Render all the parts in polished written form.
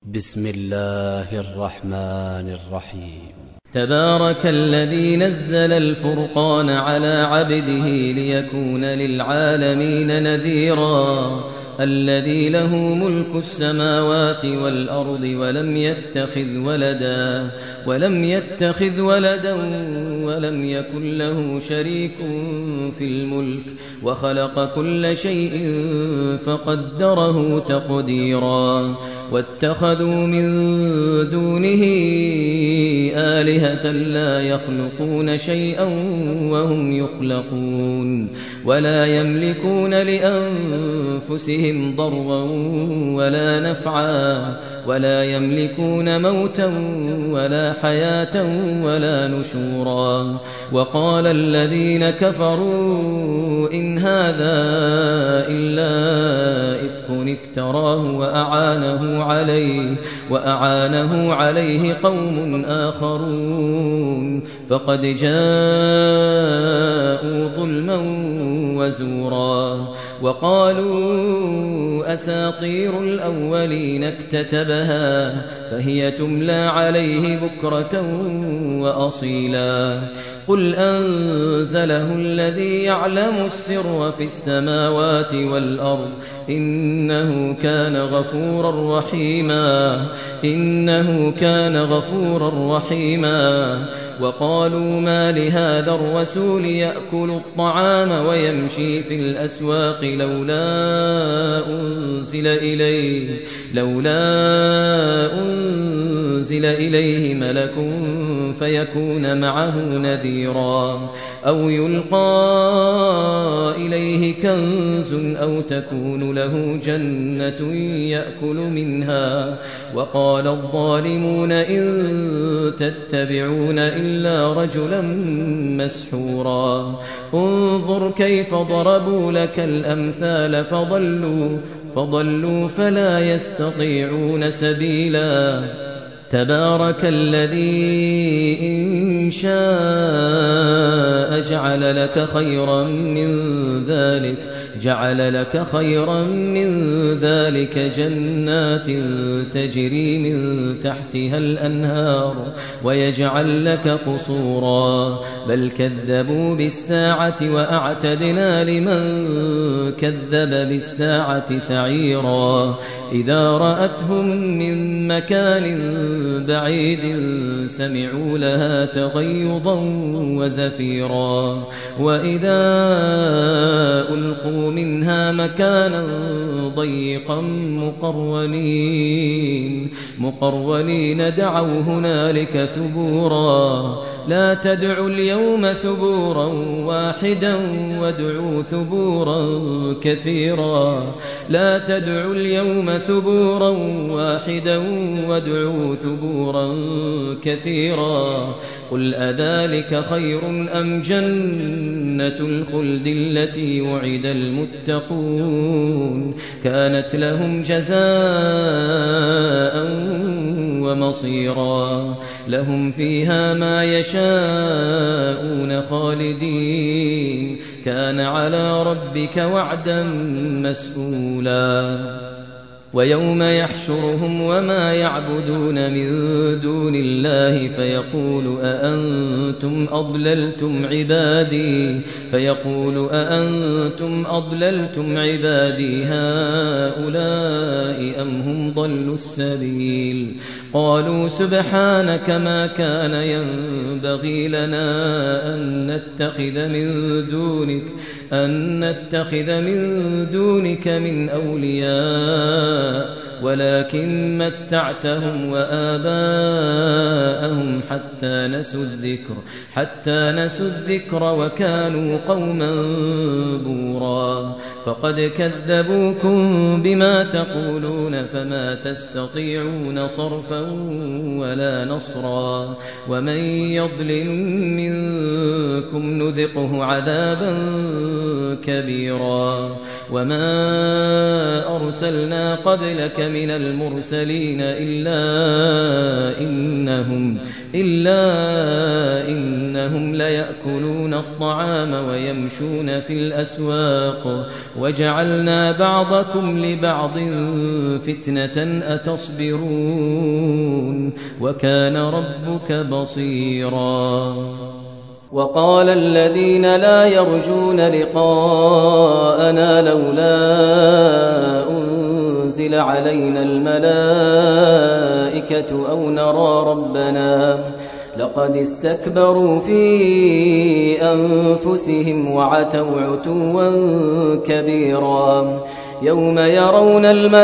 بسم الله الرحمن الرحيم. تبارك الذي نزل الفرقان على عبده ليكون للعالمين نذيرا الذي له ملك السماوات والأرض ولم يتخذ ولدا ولم يكن له شريك في الملك وخلق كل شيء فقدره تقديرا واتخذوا من دونه آلهة لا يخلقون شيئا وهم يخلقون ولا يملكون لأنفسهم ضرا ولا نفعا ولا يملكون موتا ولا حياة ولا نشورا وقال الذين كفروا إن هذا إلا إفك افتراه وأعانه عليه قوم آخرون فقد جاءوا ظلما وزورا وقالوا أساطير الأولين اكتتبها فهي تملى عليه بكرة وأصيلا قل أنزله الذي يعلم السر في السماوات والأرض إنه كان غفورا رحيما وقالوا ما لهذا الرسول يأكل الطعام ويمشي في الأسواق لولا أنزل إليه ملك فيكون معه نذيرا أو يلقى إليه كنز أو تكون له جنة يأكل منها وقال الظالمون إن تتبعون إلا رجلا مسحورا انظر كيف ضربوا لك الأمثال فضلوا فلا يستطيعون سبيلا تبارك الذي إن شاء جعل لك خيرا من ذلك جنات تجري من تحتها الأنهار ويجعل لك قصورا بل كذبوا بالساعة وأعتدنا لمن كذب بالساعة سعيرا إذا رأتهم من مكان بعيد سمعوا لها تغيظا وزفيرا وإذا ألقوا منها مكانا ضيقا مقرونين دعوا هنالك ثبورا لا تدعوا اليوم ثبورا واحدا وادعوا ثبورا كثيرا لا تدعوا اليوم ثبورا واحدا وادعوا ثبورا كثيرا قل أذلك خير أم جنة الخلد التي وعد المتقون كانت لهم جزاء ومصيرا لهم فيها ما يشاءون خالدين كان على ربك وعدا مسئولا ويوم يحشرهم وما يعبدون من دون الله فيقول أأنتم أضللتم عبادي هؤلاء أم هم ضلوا السبيل قالوا سبحانك ما كان ينبغي لنا أن نتخذ من دونك من أولياء ولكن متعتهم وآباءهم حتى نسوا الذكر وكانوا قوما بورا فقد كذبوكم بما تقولون فما تستطيعون صرفا ولا نصرا ومن يظلم منكم نذقه عذابا كبيرا وما أرسلنا قبلك من المرسلين إلا إنهم ليأكلون الطعام ويمشون في الأسواق وجعلنا بعضكم لبعض فتنة أتصبرون وكان ربك بصيرا وقال الذين لا يرجون لقاءنا لولا أنزل علينا الملائكة أو نرى ربنا لقد استكبروا في أنفسهم وعتوا عتوا كبيرا يوم يرون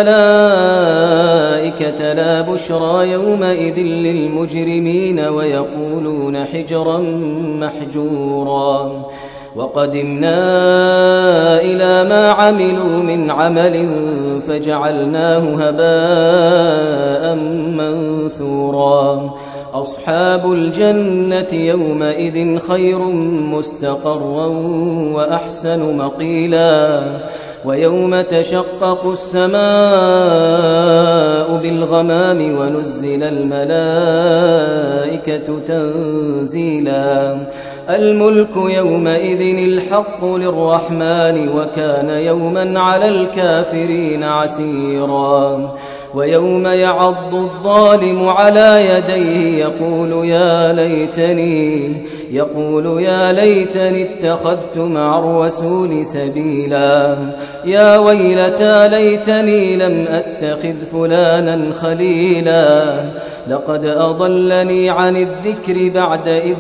الملائكة لا بشرى يومئذ للمجرمين ويقولون حجرا محجورا وقدمنا إلى ما عملوا من عمل فجعلناه هباء منثورا أصحاب الجنة يومئذ خير مستقرا وأحسن مقيلا ويوم تشقق السماء بالغمام ونزل الملائكة تنزيلا الملك يومئذ الحق للرحمن وكان يوما على الكافرين عسيرا ويوم يعض الظالم على يديه يقول يا ليتني اتخذت مع الرسول سبيلا يا ويلتى ليتني لم أتخذ فلانا خليلا لقد أضلني عن الذكر بعد إذ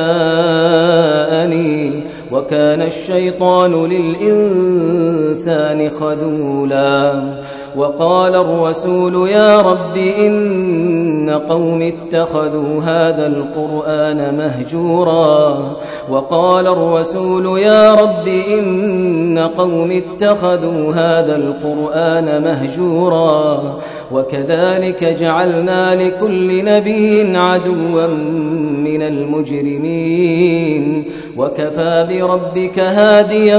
جاءني وكان الشيطان للإنسان خذولا وقال الرسول يا رب إن قوم اتخذوا هذا القرآن مهجورا وقال الرسول يا رب إن قوم اتخذوا هذا القرآن مهجورا وكذلك جعلنا لكل نبي عدوا من المجرمين وكفى بربك هاديا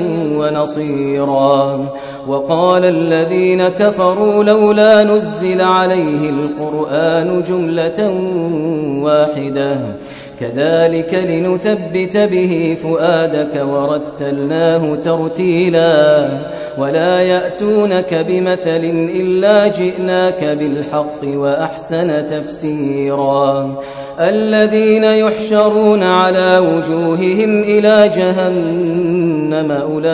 ونصيرا وقال الذين كفروا لولا نزل عليه القرآن جملة واحدة كذلك لنثبت به فؤادك ورتلناه ترتيلا ولا يأتونك بمثل إلا جئناك بالحق وأحسن تفسيرا الذين يحشرون على وجوههم إلى جهنم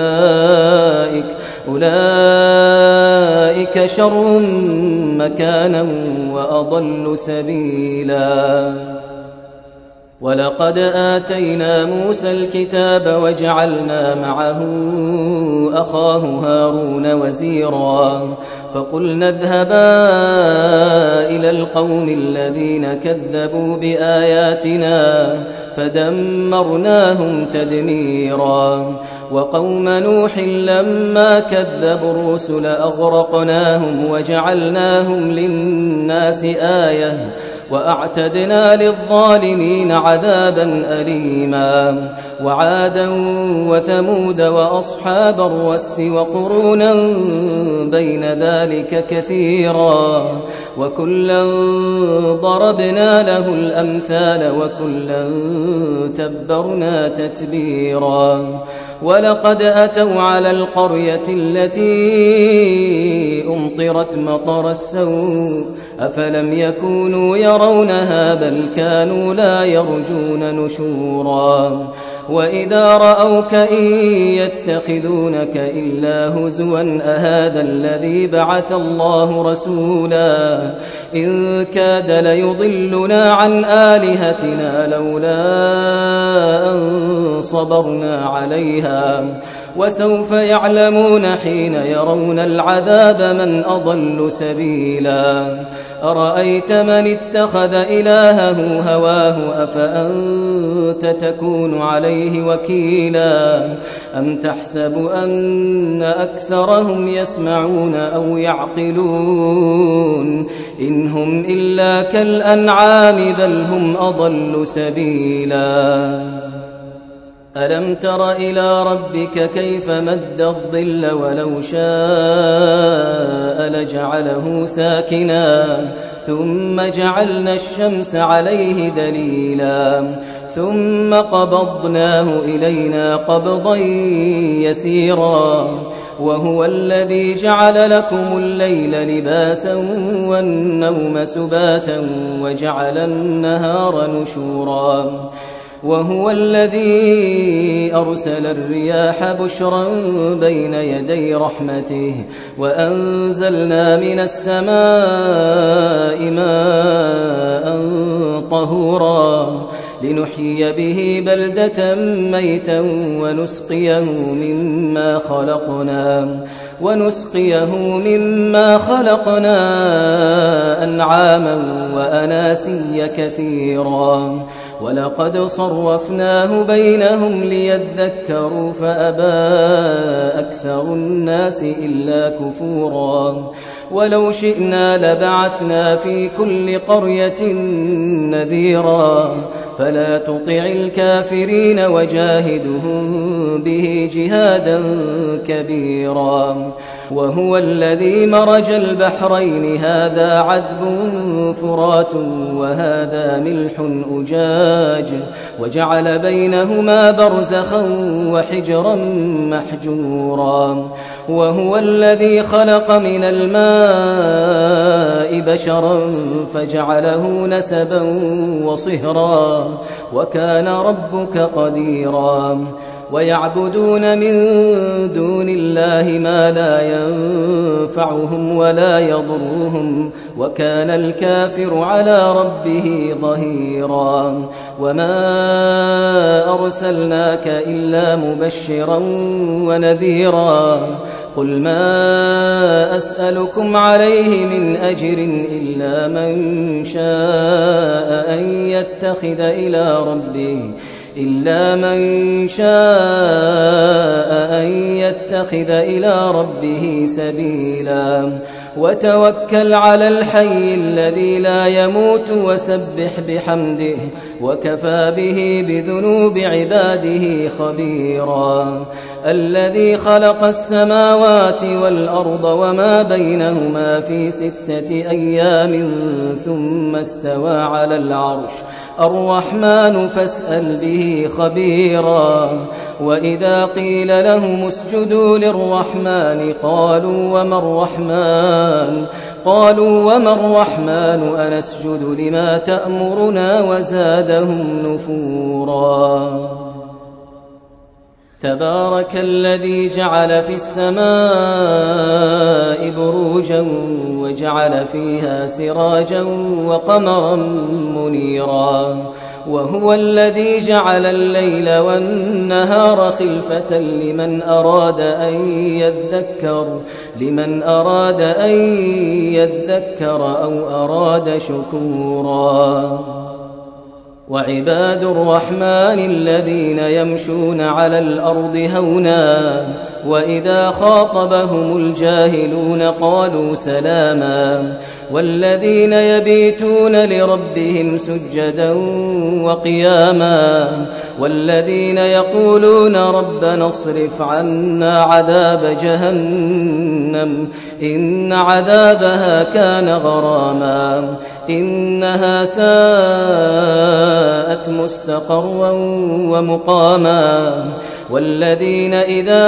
أولئك شر مكانا وأضل سبيلا ولقد آتينا موسى الكتاب وجعلنا معه أخاه هارون وزيرا فقلنا اذهبا إلى القوم الذين كذبوا بآياتنا فدمرناهم تدميرا وقوم نوح لما كذبوا الرسل أغرقناهم وجعلناهم للناس آية وأعتدنا للظالمين عذابا أليما وعادا وثمود وأصحاب الرس وقرونا بين ذلك كثيرا وكلا ضربنا له الأمثال وكلا تبرنا تتبيرا ولقد أتوا على القرية التي أمطرت مطر السوء أفلم يكونوا يرونها بل كانوا لا يرجون نشورا وإذا رأوك إن يتخذونك إلا هزوا أهذا الذي بعث الله رسولا إن كاد ليضلنا عن آلهتنا لولا أن صبرنا عليها وسوف يعلمون حين يرون العذاب من أضل سبيلا أرأيت من اتخذ إلهه هواه أفأنت تكون عليه وكيلا أم تحسب أن أكثرهم يسمعون أو يعقلون إن هم إلا كالأنعام بل هم أضل سبيلا ألم تر إلى ربك كيف مد الظل ولو شاء لجعله ساكنا ثم جعلنا الشمس عليه دليلا ثم قبضناه إلينا قبضا يسيرا وهو الذي جعل لكم الليل لباسا والنوم سباتا وجعل النهار نشورا وهو الذي أرسل الرياح بشرا بين يدي رحمته وأنزلنا من السماء ماء طهورا لنحيي به بلدة ميتا ونسقيه مما خلقنا أنعاما وأناسيا كثيرا ولقد صرفناه بينهم ليذكروا فأبى أكثر الناس إلا كفورا ولو شئنا لبعثنا في كل قرية نذيرا فلا تطع الكافرين وجاهدهم به جهادا كبيرا وهو الذي مرج البحرين هذا عذب فرات وهذا ملح أجاج وجعل بينهما برزخا وحجرا محجورا وهو الذي خلق من الماء بشرا فجعله نسبا وصهرا وكان ربك قديرا ويعبدون من دون الله ما لا ينفعهم ولا يضرهم وكان الكافر على ربه ظهيرا وما أرسلناك إلا مبشرا ونذيرا قل ما أسألكم عليه من أجر إلا من شاء أن يتخذ إلى ربه سبيلا وتوكل على الحي الذي لا يموت وسبح بحمده وكفى به بذنوب عباده خبيرا الذي خلق السماوات والأرض وما بينهما في 6 أيام ثم استوى على العرش الرحمن فاسأل به خبيرا وإذا قيل لهم اسجدوا للرحمن قالوا وما الرحمن أنسجد لما تأمرنا وزادهم نفورا تبارك الذي جعل في السماء بروجا وجعل فيها سراجا وقمرا منيرا وهو الذي جعل الليل والنهار خلفة لمن أراد أن يذكر أو أراد شكورا وعباد الرحمن الذين يمشون على الأرض هونا وإذا خاطبهم الجاهلون قالوا سلاما والذين يبيتون لربهم سجدا وقياما والذين يقولون ربنا اصرف عنا عذاب جهنم إن عذابها كان غراما إنها ساءت مستقرا ومقاما والذين إذا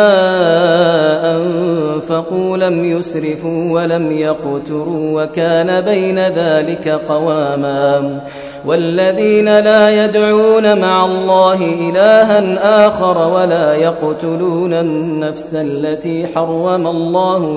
أنفقوا لم يسرفوا ولم يقتروا وكان بين ذلك قواما والذين لا يدعون مع الله إلها آخر ولا يقتلون النفس التي حرم الله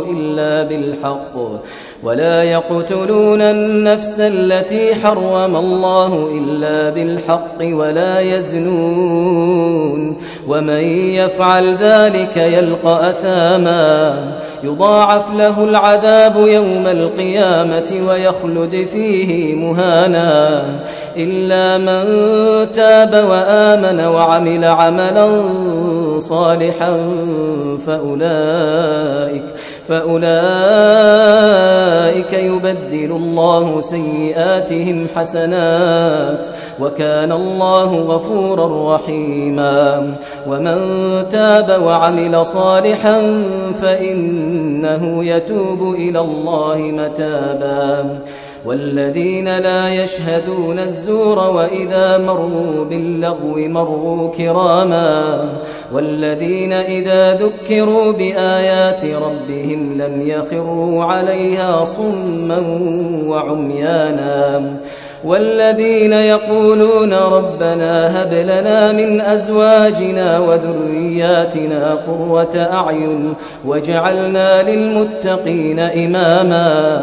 إلا بالحق ولا يزنون ومن يفعل ذلك يلقى أثاما يضاعف له العذاب يوم القيامة ويخلد فيه مهانا إلا من تاب وآمن وعمل عملا صالحا فأولئك يبدل الله سيئاتهم حسنات وكان الله غفورا رحيما ومن تاب وعمل صالحا فإنه يتوب إلى الله متابا والذين لا يشهدون الزور وإذا مروا باللغو مروا كراما والذين إذا ذكروا بآيات ربهم لم يخروا عليها صما وعميانا والذين يقولون ربنا هب لنا من أزواجنا وذرياتنا قرة أعين واجعلنا للمتقين إماما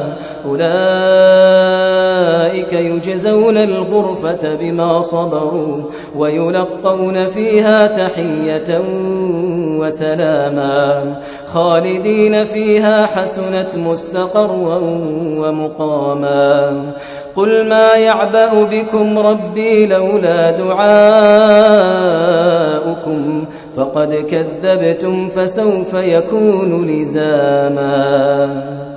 أولئك يجزون الغرفة بما صبروا ويلقون فيها تحية وسلاما خالدين فيها حسنت مستقرا ومقاما قل ما يعبأ بكم ربي لولا دعاؤكم فقد كذبتم فسوف يكون لزاما